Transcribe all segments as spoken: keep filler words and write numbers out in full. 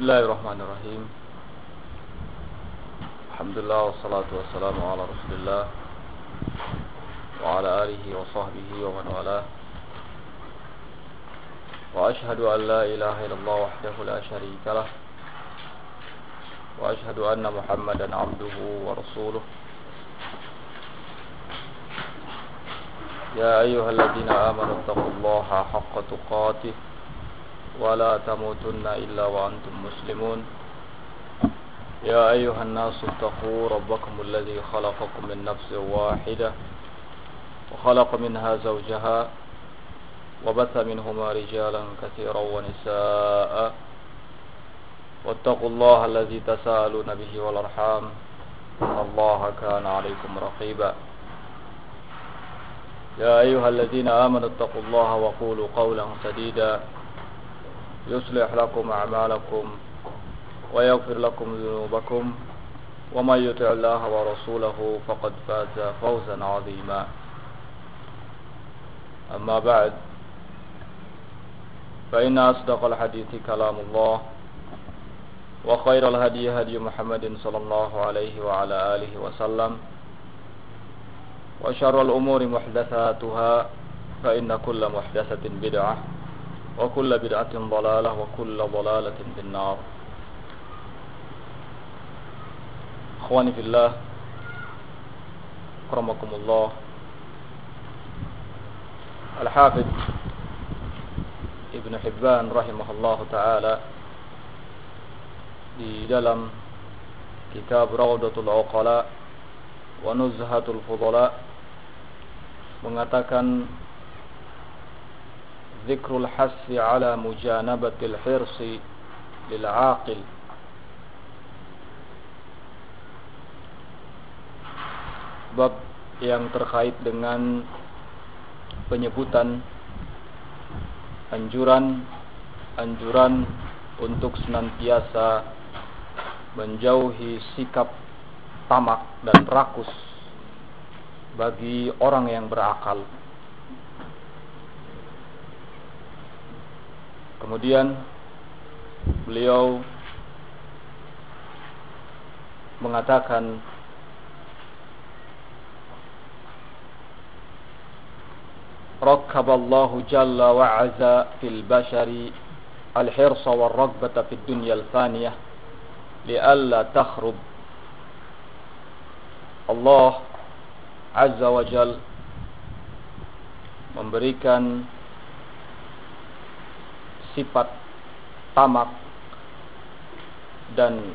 Bismillahirrahmanirrahim. Alhamdulillah wassalatu wassalamu ala Rasulillah wa ala alihi wa sahbihi wa man walah. Wa ashhadu an la ilaha illallah wahdahu la syarika lah. Wa ashhadu anna Muhammadan abduhu wa rasuluh. Ya ayyuhalladzina amanu taqullaha haqqa tuqatih wa la tamutunna illa wa antum muslimun. Ya ayyuhan nasu taqu rabbakumul ladzi khalaqakum min nafsin wahidah wa khalaqa minha zawjaha wa batha minhuma rijalan katsiran wa nisaa'a wattaqullaha alladzi tasaaluna bihi wal arham innallaha kana 'alaykum raqiba. Ya ayyuhalladzina amanu taqullaha wa qulu qawlan sadida yuslih lakum a'malakum wa yaghfir lakum dhunubakum wa may yuti'illaha wa rasulahu faqad faza fawzan 'azima. Amma ba'd, fa inna asdaqal hadithi kalamullah wa khairal hadi hadi Muhammadin sallallahu alaihi wa ala alihi wa sallam wa syarrul umuri muhdatsatuha fa inna kulla muhdatsatin bid'ah wa kulla bid'atin dhalalah wa kulla dhalalatin finnar. Akhwani fillah, akramakumullah. Al-Hafidz Ibnu Hibban rahimahullahu taala di dalam kitab Rawdatul Uqala wa Nuzhatul Fudala mengatakan zikrul hassi ala mujanabatil hirsi lil aqil. Bab yang terkait dengan penyebutan anjuran anjuran untuk senantiasa menjauhi sikap tamak dan rakus bagi orang yang berakal. Kemudian beliau mengatakan Rakkaballahu jalla wa azza fil bashari al-hirsa wal ragbata fid dunya al-faniyah li'alla takhrub. Allah azza wa jalla memberikan sifat tamak dan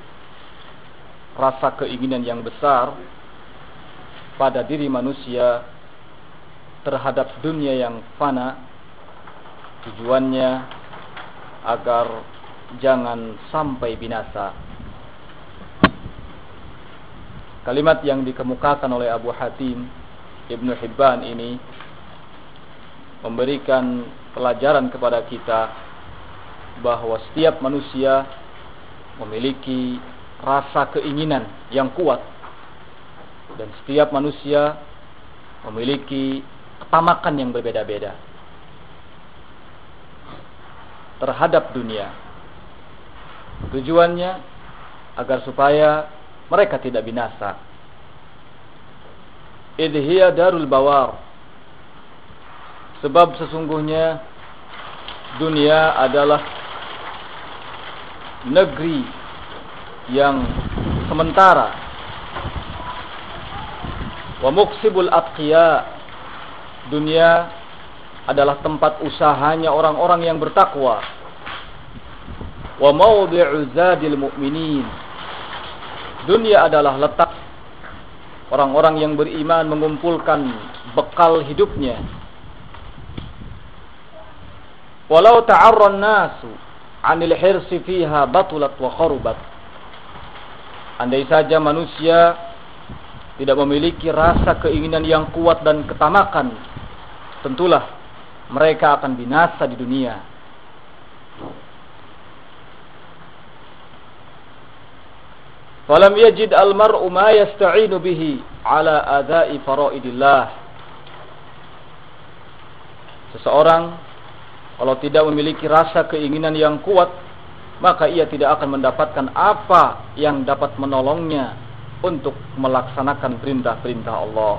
rasa keinginan yang besar pada diri manusia terhadap dunia yang fana, tujuannya agar jangan sampai binasa. Kalimat yang dikemukakan oleh Abu Hatim Ibnu Hibban ini memberikan pelajaran kepada kita bahwa setiap manusia memiliki rasa keinginan yang kuat dan setiap manusia memiliki ketamakan yang berbeda-beda terhadap dunia. Tujuannya agar supaya mereka tidak binasa. Idhiya darul bawar, sebab sesungguhnya dunia adalah negeri yang sementara. Wa muksibul atqiya, dunia adalah tempat usahanya orang-orang yang bertakwa. Wa mawdi'u zadil mu'minin, dunia adalah letak orang-orang yang beriman mengumpulkan bekal hidupnya. Walau ta'arran nasu 'anil hirsi fiha batulat wa kharubat, andai saja manusia tidak memiliki rasa keinginan yang kuat dan ketamakan, tentulah mereka akan binasa di dunia. Falam yajid al-mar'u ma yasta'inu bihi ala adha'i faraidillah. Seseorang kalau tidak memiliki rasa keinginan yang kuat maka ia tidak akan mendapatkan apa yang dapat menolongnya untuk melaksanakan perintah-perintah Allah.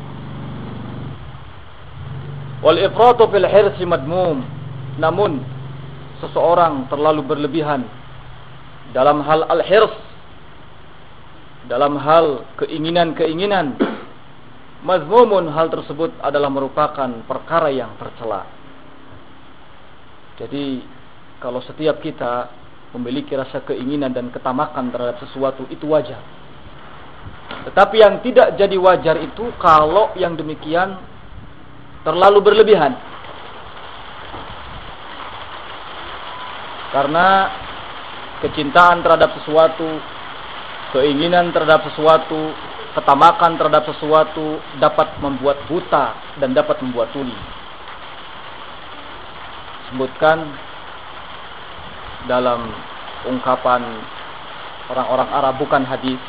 Wal ifratu fil hirsi madmum. Namun seseorang terlalu berlebihan dalam hal al-hirs, dalam hal keinginan-keinginan, mazmumun, hal tersebut adalah merupakan perkara yang tercela. Jadi kalau setiap kita memiliki rasa keinginan dan ketamakan terhadap sesuatu, itu wajar. Tetapi yang tidak jadi wajar itu kalau yang demikian terlalu berlebihan. Karena kecintaan terhadap sesuatu, keinginan terhadap sesuatu, ketamakan terhadap sesuatu dapat membuat buta dan dapat membuat tuli. Sebutkan dalam ungkapan orang-orang Arab, bukan hadis,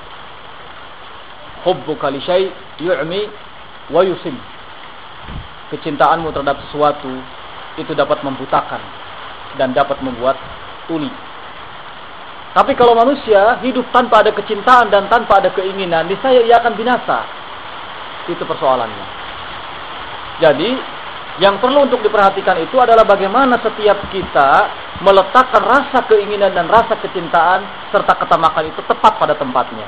hubbuka li syai' yu'mi wa yusim. Kecintaanmu terhadap sesuatu itu dapat membutakan dan dapat membuat tuli. Tapi kalau manusia hidup tanpa ada kecintaan dan tanpa ada keinginan, niscaya ia akan binasa. Itu persoalannya. Jadi yang perlu untuk diperhatikan itu adalah bagaimana setiap kita meletakkan rasa keinginan dan rasa kecintaan serta ketamakan itu tepat pada tempatnya.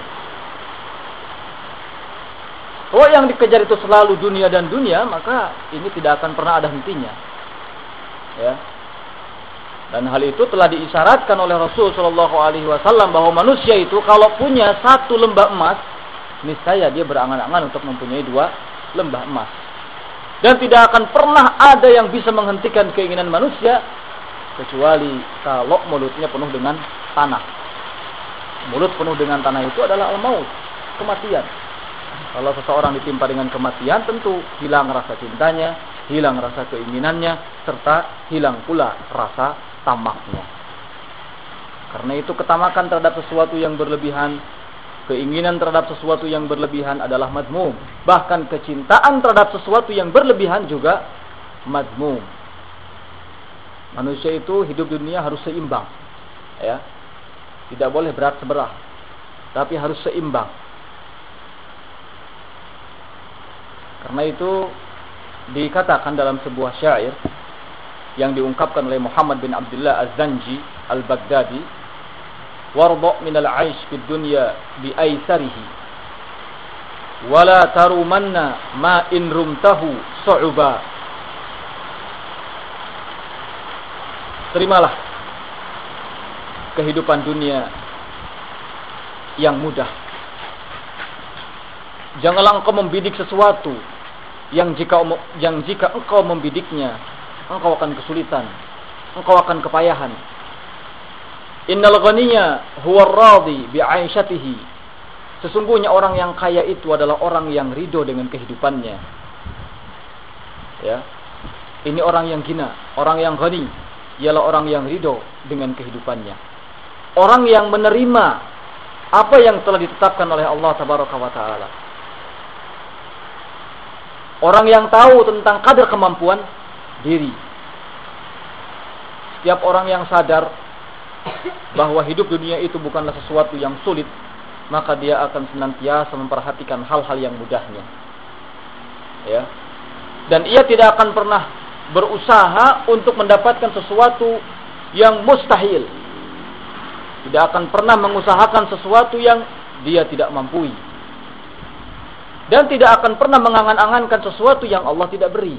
Kalau yang dikejar itu selalu dunia dan dunia, maka ini tidak akan pernah ada hentinya. Ya. Dan hal itu telah diisyaratkan oleh Rasul Shallallahu Alaihi Wasallam bahwa manusia itu kalau punya satu lembah emas, niscaya dia berangan-angan untuk mempunyai dua lembah emas. Dan tidak akan pernah ada yang bisa menghentikan keinginan manusia kecuali kalau mulutnya penuh dengan tanah. Mulut penuh dengan tanah itu adalah al-maut, kematian. Kalau seseorang ditimpa dengan kematian, tentu hilang rasa cintanya, hilang rasa keinginannya, serta hilang pula rasa tamaknya. Karena itu ketamakan terhadap sesuatu yang berlebihan, keinginan terhadap sesuatu yang berlebihan adalah madmum. Bahkan kecintaan terhadap sesuatu yang berlebihan juga madmum. Manusia itu hidup di dunia harus seimbang, ya. Tidak boleh berat sebelah, tapi harus seimbang. Karena itu dikatakan dalam sebuah syair yang diungkapkan oleh Muhammad bin Abdullah Az-Zanji Al-Baghdadi, warda' minal 'aish fid dunya bi aisarihi wala tarumanna ma in rumtahu su'uba. Terimalah kehidupan dunia yang mudah. Janganlah engkau membidik sesuatu yang jika yang jika engkau membidiknya, engkau akan kesulitan, engkau akan kepayahan. Innal ghaniya huwa ar-radhi bi 'aishatihi. Sesungguhnya orang yang kaya itu adalah orang yang ridho dengan kehidupannya. Ya. Ini orang yang gina, orang yang ghani, ialah orang yang ridho dengan kehidupannya. Orang yang menerima apa yang telah ditetapkan oleh Allah Tabaraka wa Ta'ala. Orang yang tahu tentang kadar kemampuan diri. Setiap orang yang sadar bahwa hidup dunia itu bukanlah sesuatu yang sulit, maka dia akan senantiasa memperhatikan hal-hal yang mudahnya. Ya. Dan ia tidak akan pernah berusaha untuk mendapatkan sesuatu yang mustahil. Tidak akan pernah mengusahakan sesuatu yang dia tidak mampu. Dan tidak akan pernah mengangan-angankan sesuatu yang Allah tidak beri.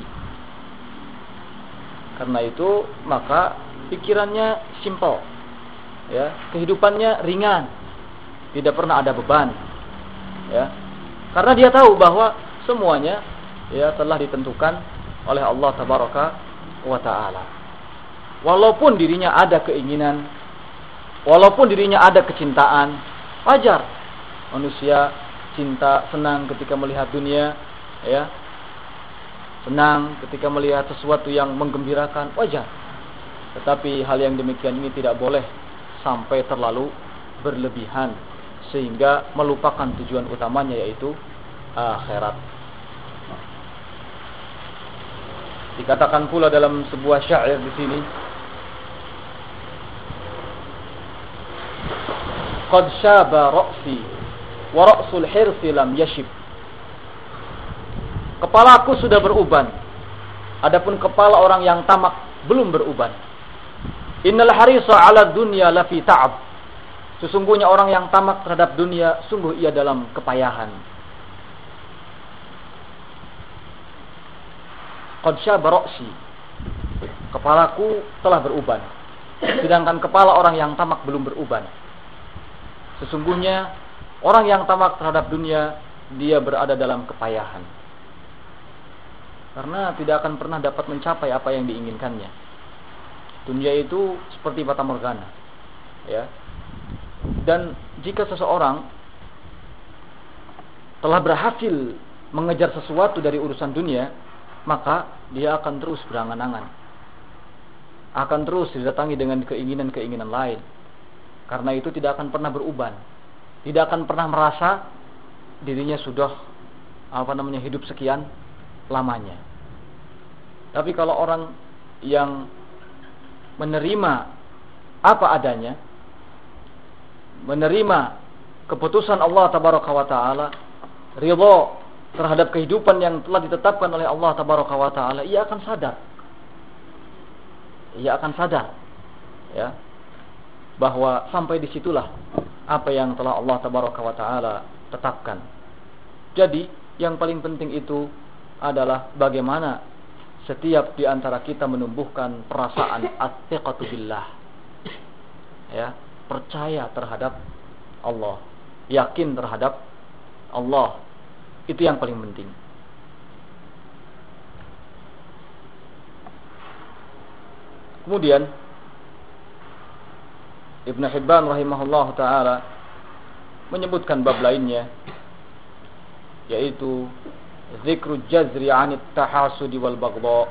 Karena itu, maka pikirannya simpel. Ya, kehidupannya ringan. Tidak pernah ada beban. Ya. Karena dia tahu bahwa semuanya ya telah ditentukan oleh Allah Tabaraka wa Ta'ala. Walaupun dirinya ada keinginan, walaupun dirinya ada kecintaan, wajar. Manusia cinta, senang ketika melihat dunia, ya. Senang ketika melihat sesuatu yang menggembirakan, wajar. Tetapi hal yang demikian ini tidak boleh sampai terlalu berlebihan sehingga melupakan tujuan utamanya, yaitu akhirat. Dikatakan pula dalam sebuah syair di sini, qad syaba ra'si wa ra'sul hirsi lam yashib. Kepalaku sudah beruban, adapun kepala orang yang tamak belum beruban. Innal harisa 'ala dunya lafi ta'ab. Sesungguhnya orang yang tamak terhadap dunia sungguh ia dalam kepayahan. Qad syaba ra'si, kepalaku telah beruban, sedangkan kepala orang yang tamak belum beruban. Sesungguhnya orang yang tamak terhadap dunia, dia berada dalam kepayahan, karena tidak akan pernah dapat mencapai apa yang diinginkannya. Dunia itu seperti fata morgana, ya. Dan jika seseorang telah berhasil mengejar sesuatu dari urusan dunia, maka dia akan terus berangan-angan, akan terus didatangi dengan keinginan-keinginan lain. Karena itu tidak akan pernah beruban, tidak akan pernah merasa dirinya sudah apa namanya hidup sekian lamanya. Tapi kalau orang yang menerima apa adanya, menerima keputusan Allah tabaraka wa taala, ridha terhadap kehidupan yang telah ditetapkan oleh Allah tabaraka wa taala, ia akan sadar. Ia akan sadar, ya, bahwa sampai disitulah apa yang telah Allah tabaraka wa taala tetapkan. Jadi, yang paling penting itu adalah bagaimana setiap di antara kita menumbuhkan perasaan at-thiqatu billah. Ya, percaya terhadap Allah, yakin terhadap Allah. Itu yang paling penting. Kemudian Ibn Hibban rahimahullah ta'ala menyebutkan bab lainnya, yaitu Zikru jazri anit tahasudi wal baghdha.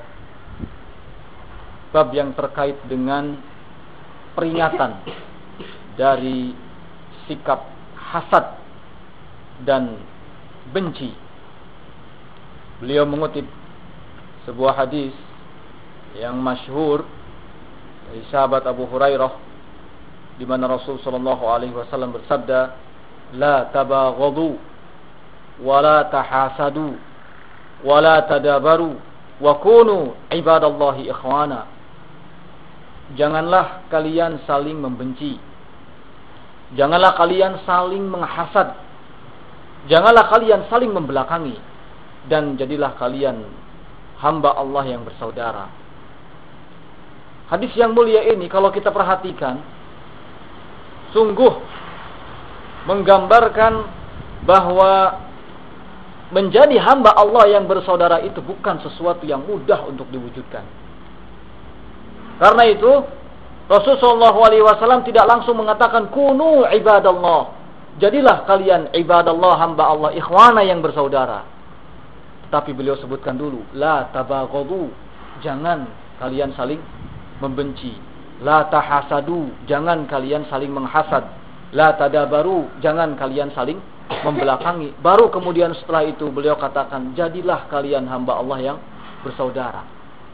Bab yang terkait dengan peringatan dari sikap hasad dan benci. Beliau mengutip sebuah hadis yang masyhur dari sahabat Abu Hurairah, di mana Rasul sallallahu alaihi wasallam bersabda, "La tabaghadu wa la tahasadu wa la tadabaru wa kunu ibadallahi ikhwana." Janganlah kalian saling membenci, janganlah kalian saling menghasad, janganlah kalian saling membelakangi, dan jadilah kalian hamba Allah yang bersaudara. Hadis yang mulia ini kalau kita perhatikan, sungguh menggambarkan bahwa menjadi hamba Allah yang bersaudara itu bukan sesuatu yang mudah untuk diwujudkan. Karena itu Rasulullah shallallahu alaihi wasallam tidak langsung mengatakan kunu ibadallah, jadilah kalian ibadallah, hamba Allah, ikhwana yang bersaudara. Tetapi beliau sebutkan dulu, la tabaghadu, jangan kalian saling membenci. La tahasadu, jangan kalian saling menghasad. La tadabaru, jangan kalian saling membelakangi. Baru kemudian setelah itu beliau katakan, jadilah kalian hamba Allah yang bersaudara.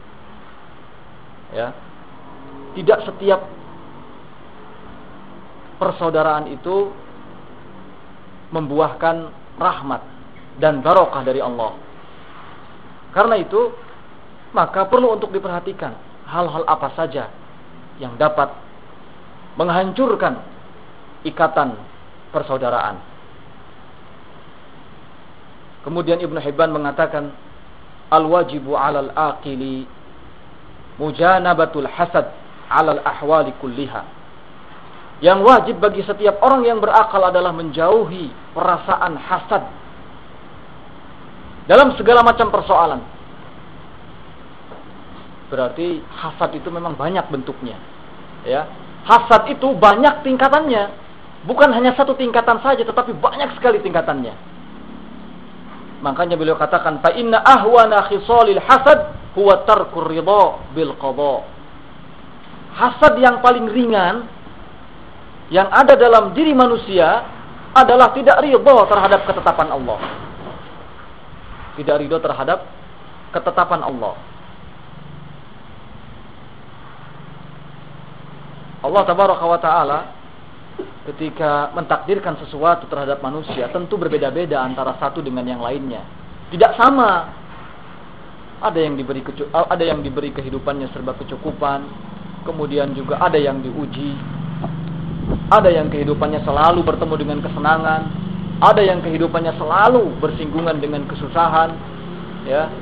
Ya. Tidak setiap persaudaraan itu membuahkan rahmat dan barokah dari Allah. Karena itu, maka perlu untuk diperhatikan hal-hal apa saja yang dapat menghancurkan ikatan persaudaraan. Kemudian Ibn Hibban mengatakan, al-wajibu 'alal aqili mujanabatul hasad 'alal ahwali kulliha. Yang wajib bagi setiap orang yang berakal adalah menjauhi perasaan hasad dalam segala macam persoalan. Berarti hasad itu memang banyak bentuknya, ya. Hasad itu banyak tingkatannya, bukan hanya satu tingkatan saja, tetapi banyak sekali tingkatannya. Makanya beliau katakan, fa inna ahwana khisalil hasad huwa tarkur ridha bil qada. Hasad yang paling ringan yang ada dalam diri manusia adalah tidak ridha terhadap ketetapan Allah. Tidak ridha terhadap ketetapan Allah. Allah tabaraka wa ta'ala ketika mentakdirkan sesuatu terhadap manusia tentu berbeda-beda antara satu dengan yang lainnya. Tidak sama. Ada yang diberi kecu- ada yang diberi kehidupannya serba kecukupan, kemudian juga ada yang diuji. Ada yang kehidupannya selalu bertemu dengan kesenangan, ada yang kehidupannya selalu bersinggungan dengan kesusahan, ya.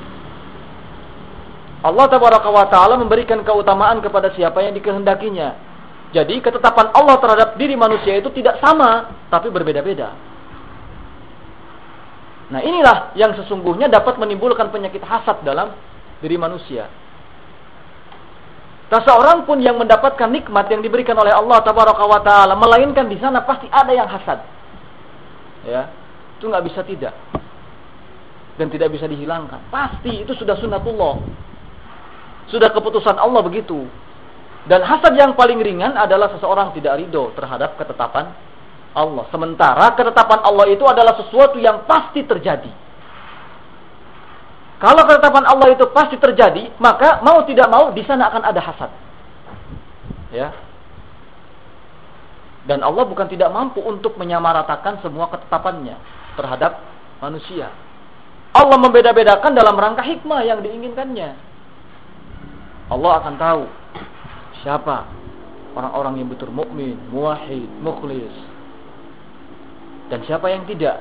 Allah Tabaraka wa Ta'ala memberikan keutamaan kepada siapa yang dikehendakinya. Jadi ketetapan Allah terhadap diri manusia itu tidak sama, tapi berbeda-beda. Nah, inilah yang sesungguhnya dapat menimbulkan penyakit hasad dalam diri manusia. Tak seorang pun yang mendapatkan nikmat yang diberikan oleh Allah Tabaraka wa Ta'ala, melainkan di sana pasti ada yang hasad. Ya, itu nggak bisa tidak. Dan tidak bisa dihilangkan. Pasti itu sudah sunnatullah. Sudah keputusan Allah begitu. Dan hasad yang paling ringan adalah seseorang tidak ridho terhadap ketetapan Allah. Sementara ketetapan Allah itu adalah sesuatu yang pasti terjadi. Kalau ketetapan Allah itu pasti terjadi, maka mau tidak mau di sana akan ada hasad. Ya. Dan Allah bukan tidak mampu untuk menyamaratakan semua ketetapannya terhadap manusia. Allah membeda-bedakan dalam rangka hikmah yang diinginkannya. Allah akan tahu siapa orang-orang yang betul mukmin, muwahhid, mukhlis, dan siapa yang tidak.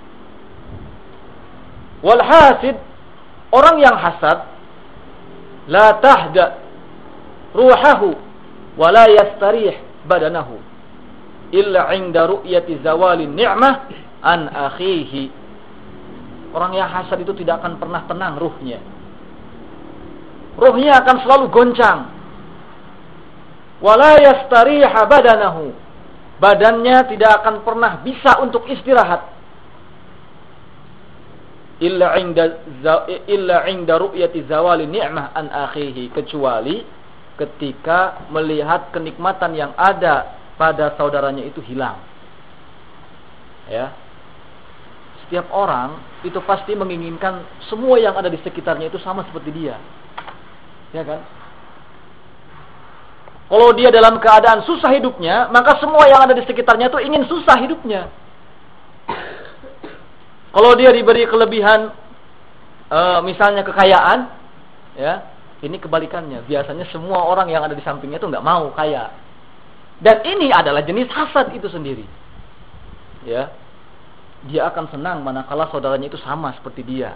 Wal hasid, orang yang hasad, la tahda ruhahu wa la yastarih badanahu illa 'inda ru'yati zawali ni'mah an akhihi. Orang yang hasad itu tidak akan pernah tenang ruhnya. Ruhnya akan selalu goncang. Wala yastariha badanahu. Badannya tidak akan pernah bisa untuk istirahat. Illa 'inda illa 'inda ru'yati zawali ni'mah an akhihi, kecuali ketika melihat kenikmatan yang ada pada saudaranya itu hilang. Ya. Setiap orang itu pasti menginginkan semua yang ada di sekitarnya itu sama seperti dia. Ya kan? Kalau dia dalam keadaan susah hidupnya, maka semua yang ada di sekitarnya itu ingin susah hidupnya. Kalau dia diberi kelebihan, e, misalnya kekayaan, ya, ini kebalikannya. Biasanya semua orang yang ada di sampingnya itu nggak mau kaya. Dan ini adalah jenis hasad itu sendiri. Ya, dia akan senang manakala saudaranya itu sama seperti dia.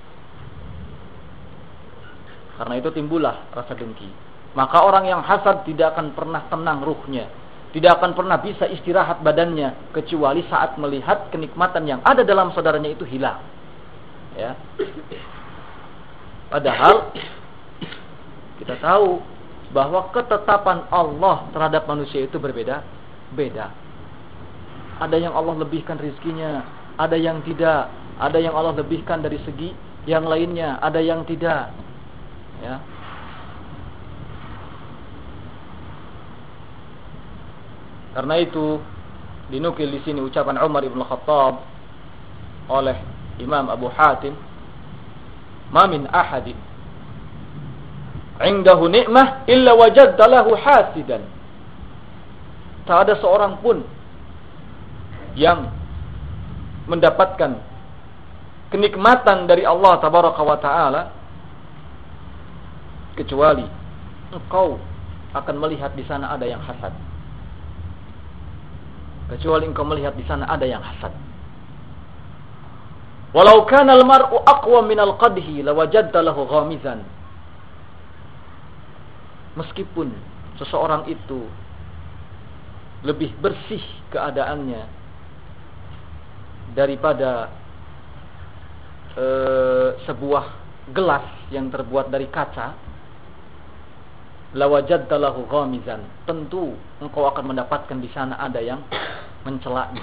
Karena itu timbullah rasa dengki. Maka orang yang hasad tidak akan pernah tenang ruhnya. Tidak akan pernah bisa istirahat badannya. Kecuali saat melihat kenikmatan yang ada dalam saudaranya itu hilang. Ya. Padahal kita tahu bahwa ketetapan Allah terhadap manusia itu berbeda-beda. Ada yang Allah lebihkan rizkinya, ada yang tidak. Ada yang Allah lebihkan dari segi yang lainnya, ada yang tidak. Ya. Karena itu dinukil di sini ucapan Umar ibn Khattab oleh Imam Abu Hatim, "Ma min ahadin 'indahu ni'mah illa wajadta lahu hasidan." Tak ada seorang pun yang mendapatkan kenikmatan dari Allah Tabaraka wa Ta'ala kecuali engkau akan melihat di sana ada yang hasad. Kecuali engkau melihat di sana ada yang hasad. Walau kana al-mar'u aqwa min al-qadhi lawajadta lahu ghamizan. Meskipun seseorang itu lebih bersih keadaannya daripada e, sebuah gelas yang terbuat dari kaca, lawajadta lahu ghamizan, tentu engkau akan mendapatkan di sana ada yang mencelaknya.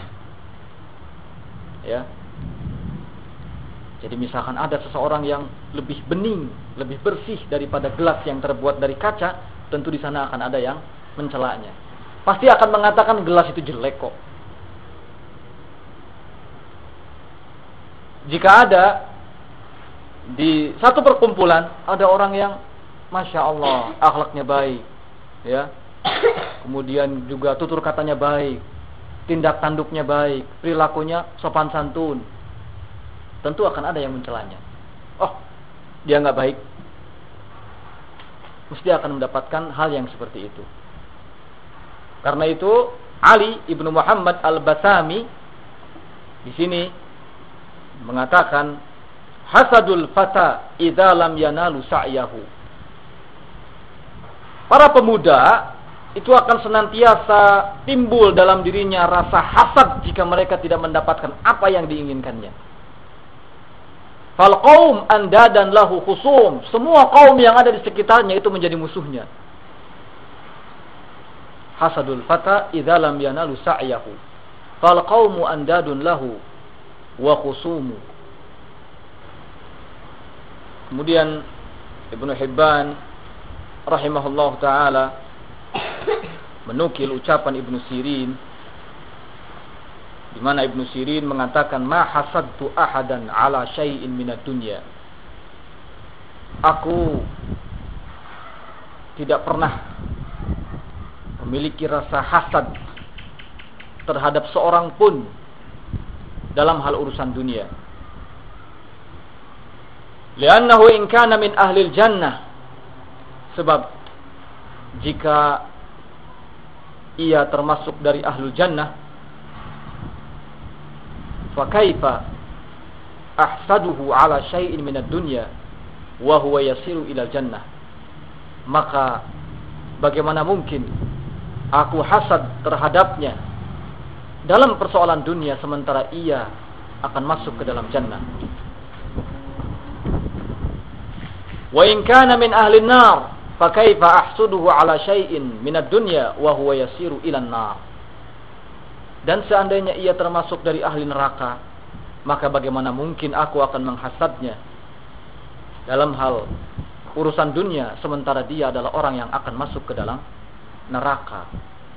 Ya. Jadi misalkan ada seseorang yang lebih bening, lebih bersih daripada gelas yang terbuat dari kaca, tentu di sana akan ada yang mencelaknya. Pasti akan mengatakan gelas itu jelek kok. Jika ada di satu perkumpulan ada orang yang Masya Allah akhlaknya baik, ya, kemudian juga tutur katanya baik, tindak tanduknya baik, perilakunya sopan santun, tentu akan ada yang mencelanya. Oh, dia nggak baik, mesti akan mendapatkan hal yang seperti itu. Karena itu Ali ibnu Muhammad al-Basami di sini mengatakan, hasadul fata idza lam yanalu sa'yahu. Para pemuda itu akan senantiasa timbul dalam dirinya rasa hasad jika mereka tidak mendapatkan apa yang diinginkannya. Fal qaum andadan lahu khusum. Semua kaum yang ada di sekitarnya itu menjadi musuhnya. Hasadul fata idza lam yanalu sa'yahu. Fal qaumu andadun lahu wa khusumu. Kemudian Ibnu Hibban rahimahullah taala menukil ucapan Ibnu Sirin, di mana Ibnu Sirin mengatakan, ma hasadtu ahadan ala syai'in minad dunya. Aku tidak pernah memiliki rasa hasad terhadap seorang pun dalam hal urusan dunia. Li'annahu in kana min ahlil jannah. Sebab jika ia termasuk dari ahlul jannah, fa kaifa ahsaduhu ala syai'in minad dunya wa huwa yasiru ila jannah. Maka bagaimana mungkin aku hasad terhadapnya dalam persoalan dunia sementara ia akan masuk ke dalam jannah. Wa in kana min ahli an-nar fa kaifa ahsuduhu ala syai'in minad dunya wa huwa yasiru ila an-nar. Dan seandainya ia termasuk dari ahli neraka, maka bagaimana mungkin aku akan menghasadnya dalam hal urusan dunia sementara dia adalah orang yang akan masuk ke dalam neraka.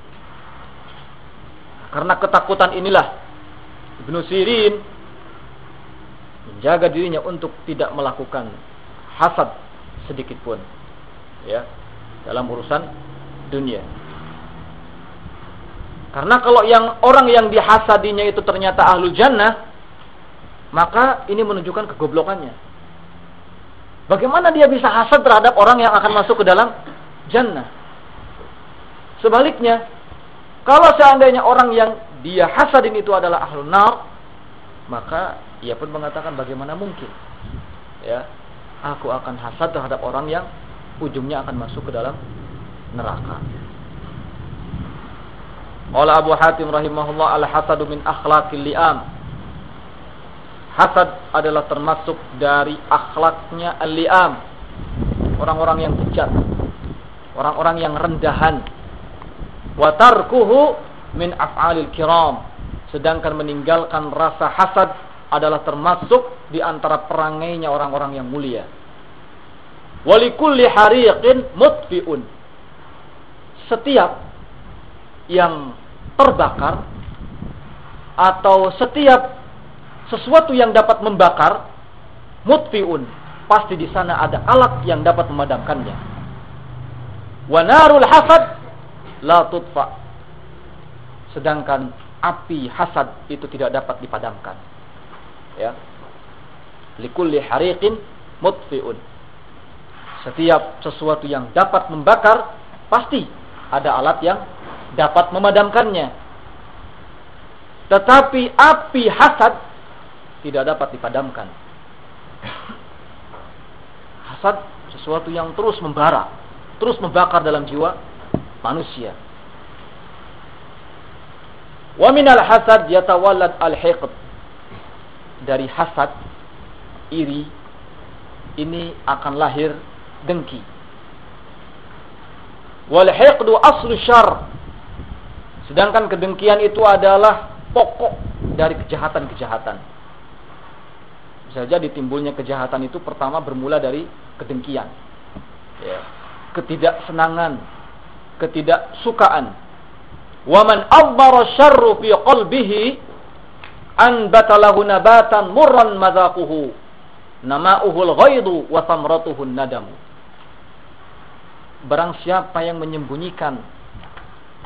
Karena ketakutan inilah Ibnu Sirin menjaga dirinya untuk tidak melakukan hasad sedikit pun, ya, dalam urusan dunia. Karena kalau yang orang yang dihasadinya itu ternyata ahlul jannah, maka ini menunjukkan kegoblokannya. Bagaimana dia bisa hasad terhadap orang yang akan masuk ke dalam jannah? Sebaliknya, kalau seandainya orang yang dia hasadin itu adalah ahlun nar, maka ia pun mengatakan bagaimana mungkin, ya, aku akan hasad terhadap orang yang ujungnya akan masuk ke dalam neraka. Qala Abu Hatim rahimahullah, al-hasadu min akhlaqil li'am. Hasad adalah termasuk dari akhlaknya al-li'am, orang-orang yang bejat, orang-orang yang rendahan. Wa tarkuhu min af'alil kiram. Sedangkan meninggalkan rasa hasad adalah termasuk di antara perangainya orang-orang yang mulia. Walikulli hariqin mutfi'un. Setiap yang terbakar atau setiap sesuatu yang dapat membakar, mutfi'un, pasti di sana ada alat yang dapat memadamkannya. Wa narul hasad la tutfa. Sedangkan api hasad itu tidak dapat dipadamkan. Ya. Likulli hariqin mutfi'un. Setiap sesuatu yang dapat membakar, pasti ada alat yang dapat memadamkannya. Tetapi api hasad tidak dapat dipadamkan. Hasad sesuatu yang terus membara, terus membakar dalam jiwa manusia. Wa minal hasad yatawallad al-hiqd. Dari hasad, iri, ini akan lahir dengki. Wal hiqdu aslu syarr. Sedangkan kedengkian itu adalah pokok dari kejahatan-kejahatan. Bisa jadi timbulnya kejahatan itu pertama bermula dari kedengkian, ya, ketidaksenangan, ketidaksukaan. Wa man adbara syarru fi qalbihi anbata lahu nabatan murran madzaquhu nama'uhul ghaidu wa thamratuhun nadamu. Barang siapa yang menyembunyikan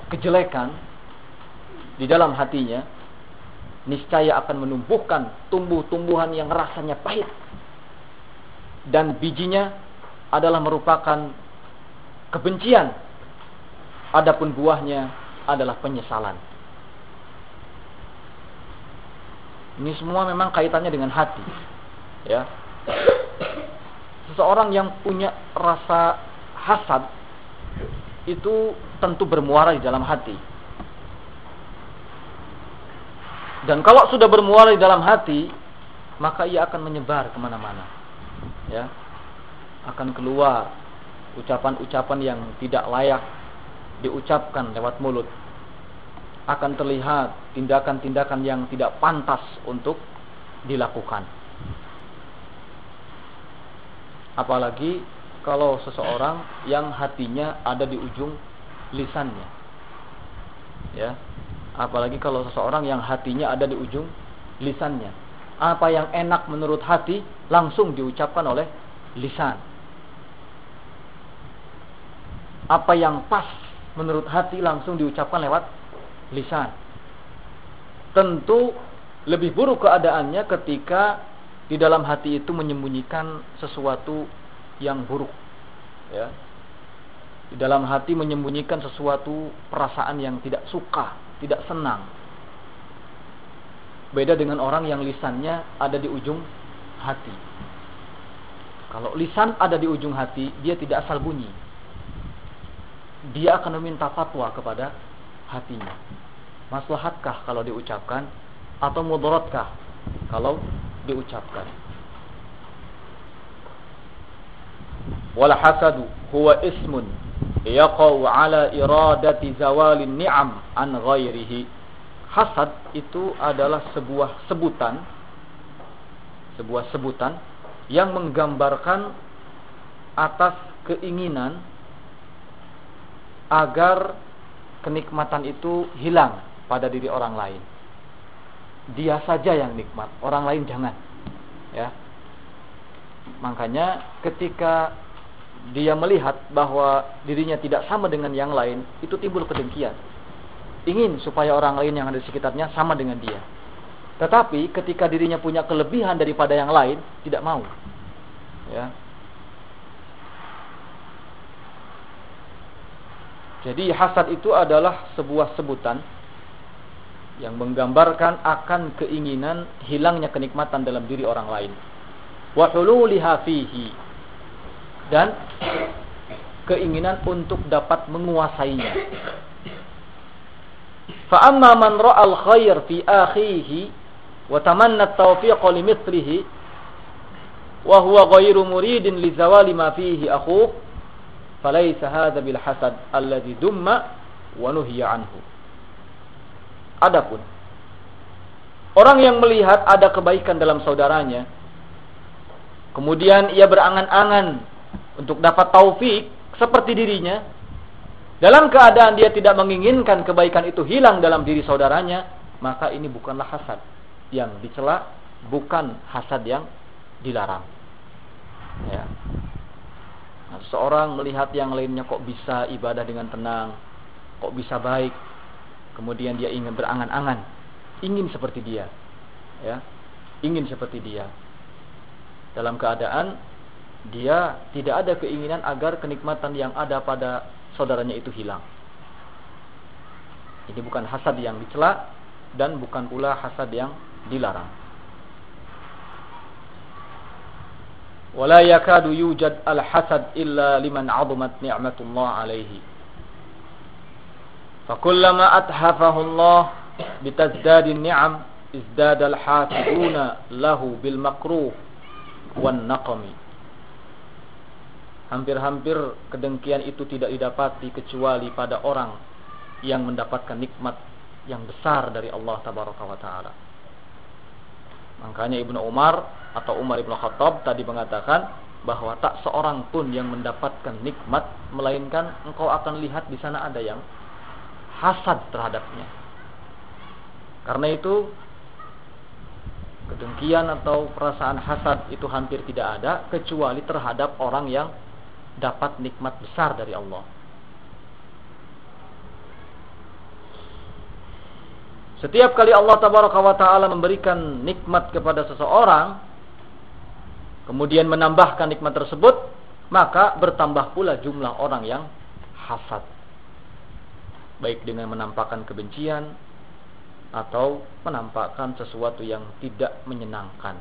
kejelekan di dalam hatinya, niscaya akan menumbuhkan tumbuh-tumbuhan yang rasanya pahit, dan bijinya adalah merupakan kebencian, adapun buahnya adalah penyesalan. Ini semua memang kaitannya dengan hati, ya. Seseorang yang punya rasa hasad itu tentu bermuara di dalam hati. Dan kalau sudah bermuara di dalam hati, maka ia akan menyebar kemana-mana, ya. Akan keluar ucapan-ucapan yang tidak layak diucapkan lewat mulut. Akan terlihat tindakan-tindakan yang tidak pantas untuk dilakukan. Apalagi kalau seseorang yang hatinya ada di ujung lisannya, ya. Apalagi kalau seseorang yang hatinya ada di ujung lisannya. Apa yang enak menurut hati langsung diucapkan oleh lisan. Apa yang pas menurut hati langsung diucapkan lewat lisan. Tentu lebih buruk keadaannya ketika di dalam hati itu menyembunyikan sesuatu yang buruk, ya. Di dalam hati menyembunyikan sesuatu perasaan yang tidak suka, tidak senang. Beda dengan orang yang lisannya ada di ujung hati. Kalau lisan ada di ujung hati, dia tidak asal bunyi. Dia akan meminta fatwa kepada hatinya. Maslahatkah kalau diucapkan, atau mudaratkah kalau diucapkan? Wal hasadu huwa ismun yaqau ala iradati zawalin ni'am an ghairihi. Hasad itu adalah sebuah sebutan, sebuah sebutan yang menggambarkan atas keinginan agar kenikmatan itu hilang pada diri orang lain. Dia saja yang nikmat, orang lain jangan, ya. Makanya ketika dia melihat bahwa dirinya tidak sama dengan yang lain, itu timbul kedengkian. Ingin supaya orang lain yang ada di sekitarnya sama dengan dia. Tetapi ketika dirinya punya kelebihan daripada yang lain, tidak mau, ya. Jadi hasad itu adalah sebuah sebutan yang menggambarkan akan keinginan hilangnya kenikmatan dalam diri orang lain. Wa hululiha fihi, dan keinginan untuk dapat menguasainya. Fa amma man ra'al khair fi akhihi wa tamanna at-tawfiq li mithlihi wa huwa ghairu muridin li zawali ma fihi akhuhu falaysa hadza bil hasad alladhi dumma wa nuhiya anhu. Adapun orang yang melihat ada kebaikan dalam saudaranya, kemudian ia berangan-angan untuk dapat taufik seperti dirinya, dalam keadaan dia tidak menginginkan kebaikan itu hilang dalam diri saudaranya, maka ini bukanlah hasad yang dicela, bukan hasad yang dilarang, ya. Nah, seorang melihat yang lainnya kok bisa ibadah dengan tenang, kok bisa baik, kemudian dia ingin berangan-angan, ingin seperti dia, ya, ingin seperti dia. Dalam keadaan dia tidak ada keinginan agar kenikmatan yang ada pada saudaranya itu hilang. Ini bukan hasad yang dicela dan bukan pula hasad yang dilarang. Wala yakadu yujad al-hasad illa liman 'azumat ni'matullah 'alaihi. Fakullama athafahu Allah bitazdadin ni'am izdada al-hasiduna lahu bil makruh wan naqmi. Hampir-hampir kedengkian itu tidak didapati kecuali pada orang yang mendapatkan nikmat yang besar dari Allah tabaraka wa taala. Makanya Ibnu Umar atau Umar Ibnu Khattab tadi mengatakan bahwa tak seorang pun yang mendapatkan nikmat melainkan engkau akan lihat di sana ada yang hasad terhadapnya. Karena itu kedengkian atau perasaan hasad itu hampir tidak ada kecuali terhadap orang yang dapat nikmat besar dari Allah. Setiap kali Allah Tabaraka wa Ta'ala memberikan nikmat kepada seseorang, kemudian menambahkan nikmat tersebut, maka bertambah pula jumlah orang yang hasad. Baik dengan menampakkan kebencian atau menampakkan sesuatu yang tidak menyenangkan.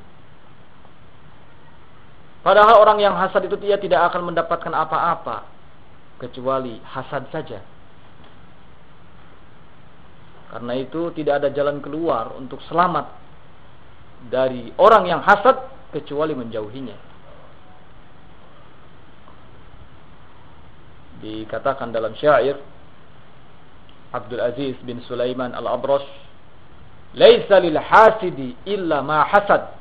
Padahal orang yang hasad itu dia tidak akan mendapatkan apa-apa kecuali hasad saja. Karena itu tidak ada jalan keluar untuk selamat dari orang yang hasad kecuali menjauhinya. Dikatakan dalam syair Abdul Aziz bin Sulaiman Al-Abrash, "Laisa lil hasidi illa ma hasad."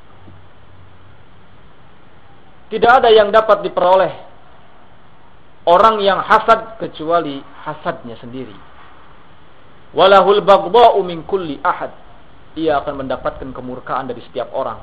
Tidak ada yang dapat diperoleh orang yang hasad kecuali hasadnya sendiri. Walahul baghdha'u min kulli ahad. Ia akan mendapatkan kemurkaan dari setiap orang.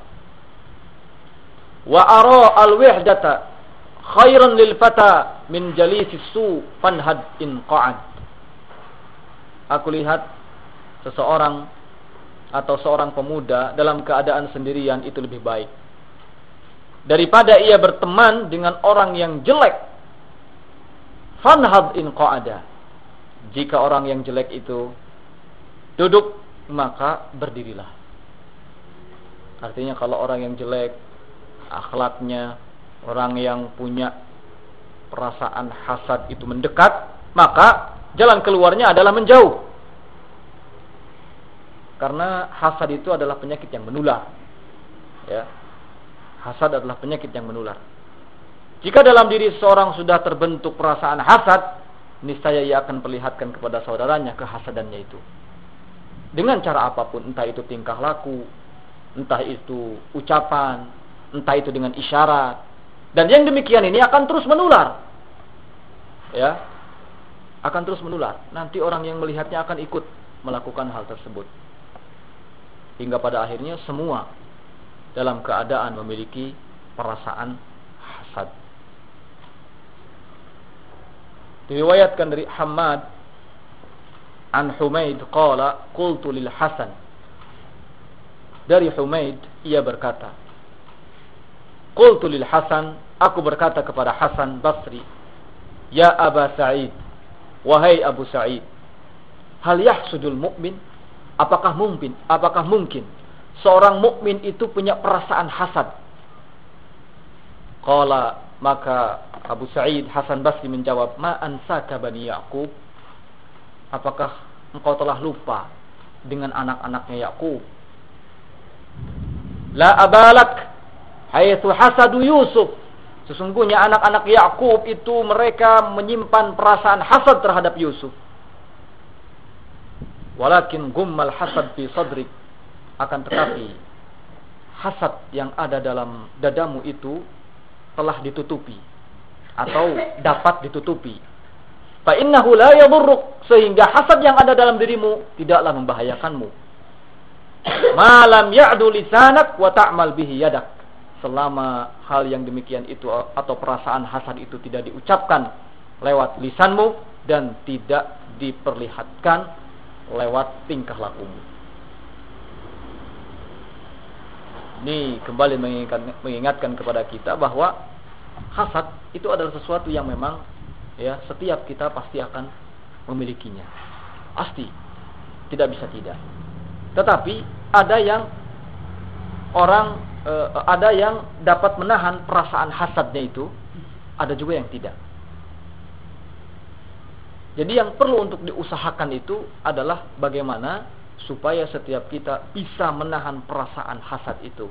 Wa ara al-wihdata khairan lil fata min jalisis su fanhad in qa'ad. Aku lihat seseorang atau seorang pemuda dalam keadaan sendirian itu lebih baik daripada ia berteman dengan orang yang jelek. Fanhad in qa'ada. Jika orang yang jelek itu duduk, maka berdirilah. Artinya kalau orang yang jelek akhlaknya, orang yang punya perasaan hasad itu mendekat, maka jalan keluarnya adalah menjauh. Karena hasad itu adalah penyakit yang menular. Ya. Hasad adalah penyakit yang menular. Jika dalam diri seorang sudah terbentuk perasaan hasad, niscaya ia akan perlihatkan kepada saudaranya kehasadannya itu. Dengan cara apapun, entah itu tingkah laku, entah itu ucapan, entah itu dengan isyarat. Dan yang demikian ini akan terus menular. Ya. Akan terus menular. Nanti orang yang melihatnya akan ikut melakukan hal tersebut. Hingga pada akhirnya semua dalam keadaan memiliki perasaan hasad. Diriwayatkan dari Hammad an Humaid qala qultu lil Hasan. Dari Humaid ia berkata, qultu lil Hasan, aku berkata kepada Hasan Basri, ya Aba Sa'id, wahai Abu Sa'id, hal yahsudul mu'min, apakah mungkin apakah mungkin seorang mukmin itu punya perasaan hasad? Qala, maka Abu Sa'id Hasan Basri menjawab, ma ansaka bani Ya'qub, apakah engkau telah lupa dengan anak-anaknya Ya'qub? La abalak haitsu hasadu Yusuf, sesungguhnya anak-anak Ya'qub itu mereka menyimpan perasaan hasad terhadap Yusuf. Walakin gummal hasad fi sadrik, akan tetapi hasad yang ada dalam dadamu itu telah ditutupi atau dapat ditutupi. Fa innahu la yadurruk, sehingga hasad yang ada dalam dirimu tidaklah membahayakanmu. Ma lam ya'du lisanak wa ta'mal bihi yadak, selama hal yang demikian itu atau perasaan hasad itu tidak diucapkan lewat lisanmu dan tidak diperlihatkan lewat tingkah lakumu. Ini kembali mengingatkan, mengingatkan kepada kita bahwa hasad itu adalah sesuatu yang memang ya setiap kita pasti akan memilikinya. Pasti. Tidak bisa tidak. Tetapi ada yang orang eh, ada yang dapat menahan perasaan hasadnya itu, ada juga yang tidak. Jadi yang perlu untuk diusahakan itu adalah bagaimana supaya setiap kita bisa menahan perasaan hasad itu.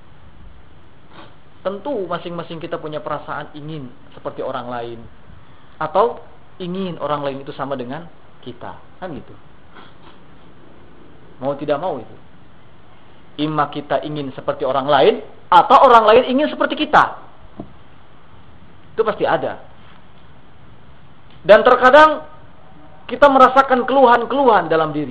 Tentu masing-masing kita punya perasaan ingin seperti orang lain, atau ingin orang lain itu sama dengan kita, kan gitu. Mau tidak mau itu. Imma kita ingin seperti orang lain, atau orang lain ingin seperti kita. Itu pasti ada. Dan terkadang kita merasakan keluhan-keluhan dalam diri.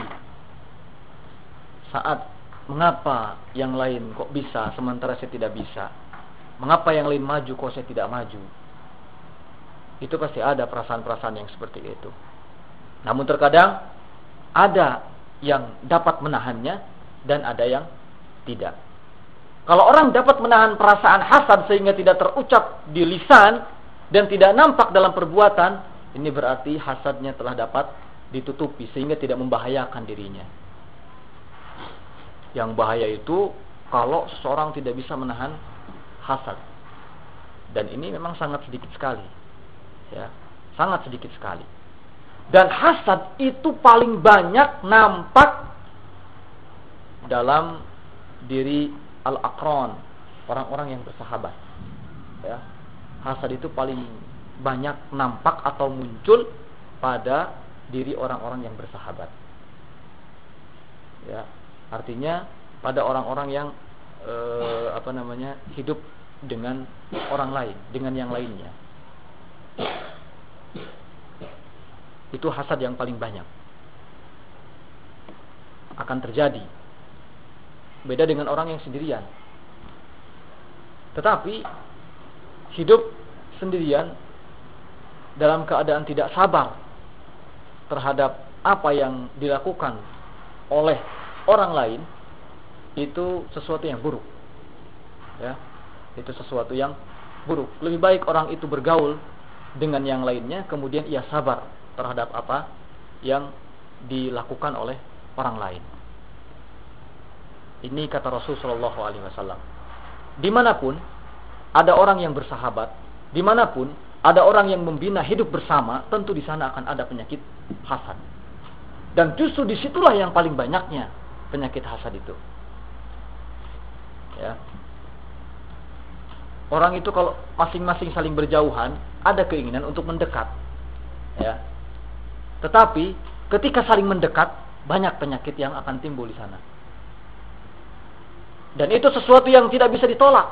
Saat, mengapa yang lain kok bisa sementara saya tidak bisa? Mengapa yang lain maju kok saya tidak maju? Itu pasti ada perasaan-perasaan yang seperti itu. Namun terkadang ada yang dapat menahannya dan ada yang tidak. Kalau orang dapat menahan perasaan hasad sehingga tidak terucap di lisan dan tidak nampak dalam perbuatan, ini berarti hasadnya telah dapat ditutupi sehingga tidak membahayakan dirinya. Yang bahaya itu kalau seseorang tidak bisa menahan hasad. Dan ini memang sangat sedikit sekali. Ya, sangat sedikit sekali. Dan hasad itu paling banyak nampak dalam diri al-aqran, orang-orang yang bersahabat. Ya. Hasad itu paling banyak nampak atau muncul pada diri orang-orang yang bersahabat. Ya, artinya pada orang-orang yang eh, apa namanya hidup dengan orang lain, dengan yang lainnya. Itu hasad yang paling banyak akan terjadi. Beda dengan orang yang sendirian. Tetapi hidup sendirian dalam keadaan tidak sabar terhadap apa yang dilakukan oleh orang lain, itu sesuatu yang buruk. Ya, itu sesuatu yang buruk. Lebih baik orang itu bergaul dengan yang lainnya, kemudian ia sabar terhadap apa yang dilakukan oleh orang lain. Ini kata Rasul Shallallahu Alaihi Wasallam. Dimanapun ada orang yang bersahabat, dimanapun ada orang yang membina hidup bersama, tentu di sana akan ada penyakit hasad. Dan justru disitulah yang paling banyaknya penyakit hasad itu. Ya. Orang itu kalau masing-masing saling berjauhan, ada keinginan untuk mendekat. Ya. Tetapi ketika saling mendekat, banyak penyakit yang akan timbul di sana. Dan itu sesuatu yang tidak bisa ditolak.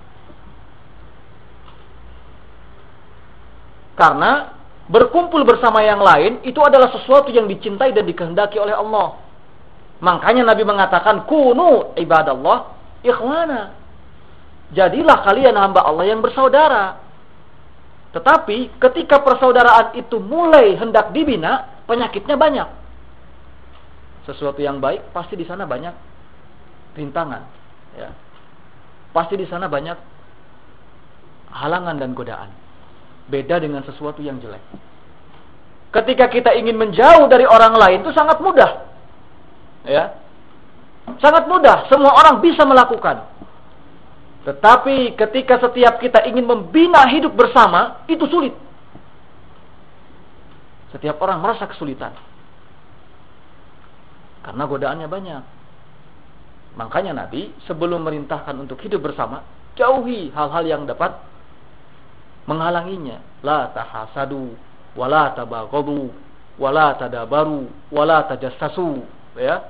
Karena berkumpul bersama yang lain itu adalah sesuatu yang dicintai dan dikehendaki oleh Allah. Makanya Nabi mengatakan, kunu ibadallah ikhwana. Jadilah kalian hamba Allah yang bersaudara. Tetapi ketika persaudaraan itu mulai hendak dibina, penyakitnya banyak. Sesuatu yang baik pasti di sana banyak rintangan. Ya. Pasti di sana banyak halangan dan godaan. Beda dengan sesuatu yang jelek. Ketika kita ingin menjauh dari orang lain itu sangat mudah. Ya. Sangat mudah, semua orang bisa melakukan. Tetapi ketika setiap kita ingin membina hidup bersama, itu sulit. Setiap orang merasa kesulitan. Karena godaannya banyak. Makanya Nabi sebelum merintahkan untuk hidup bersama, jauhi hal-hal yang dapat menghalanginya. La tahasadu, wala tabaghadu, wala tadabaru, wala tajassasu. Ya.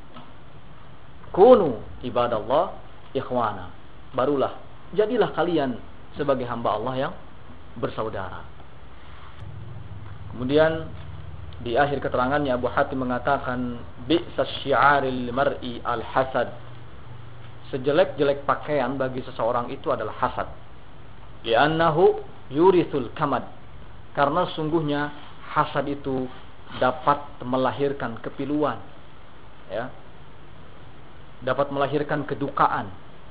Kunu ibadallah ikhwana. Barulah jadilah kalian sebagai hamba Allah yang bersaudara. Kemudian di akhir keterangannya Abu Hatim mengatakan, bi'sas syi'aril mar'i al-hasad. Sejelek-jelek pakaian bagi seseorang itu adalah hasad. Li'annahu yurithul kamad. Karena sungguhnya hasad itu dapat melahirkan kepiluan. Ya. Dapat melahirkan kedukaan.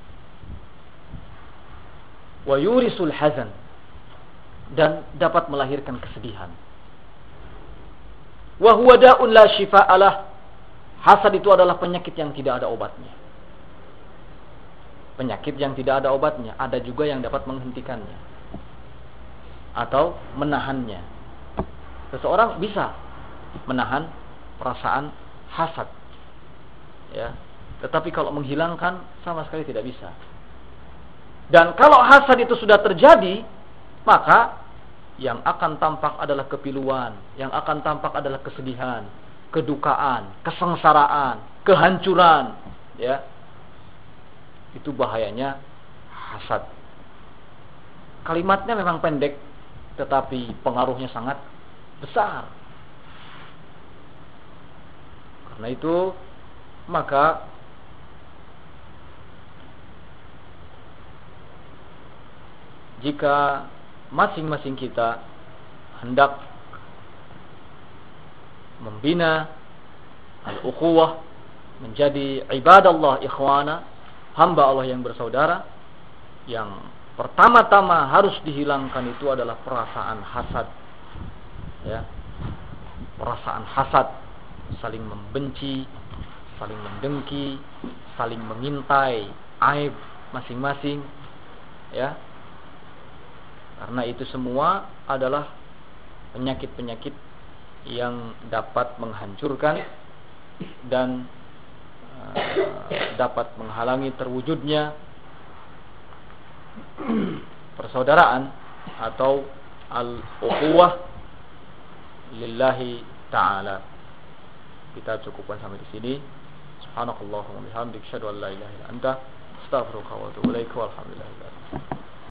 Wa yurisul hazan. Dan dapat melahirkan kesedihan. Wa huwa da'un la shifa'alah. Hasad itu adalah penyakit yang tidak ada obatnya. Penyakit yang tidak ada obatnya. Ada juga yang dapat menghentikannya atau menahannya. Seseorang bisa menahan perasaan hasad, ya. Tetapi kalau menghilangkan sama sekali tidak bisa. Dan kalau hasad itu sudah terjadi, maka yang akan tampak adalah kepiluan, yang akan tampak adalah kesedihan, kedukaan, kesengsaraan, kehancuran, ya. Itu bahayanya hasad. Kalimatnya memang pendek, tetapi pengaruhnya sangat besar. Karena itu, maka jika masing-masing kita hendak membina al-ukhuwah, menjadi ibadallah ikhwana, hamba Allah yang bersaudara, yang pertama-tama harus dihilangkan itu adalah perasaan hasad. Ya. Perasaan hasad, saling membenci, saling mendengki, saling mengintai aib masing-masing, ya. Karena itu semua adalah penyakit-penyakit yang dapat menghancurkan dan uh, dapat menghalangi terwujudnya persaudaraan atau al-ukhuwah lillahi ta'ala. Kita cukupkan sampai di sini. Subhanakallahumma bihamdika asyhadu an la ilaha illa anta astaghfiruka wa atubu ilaik. Walhamdulillah.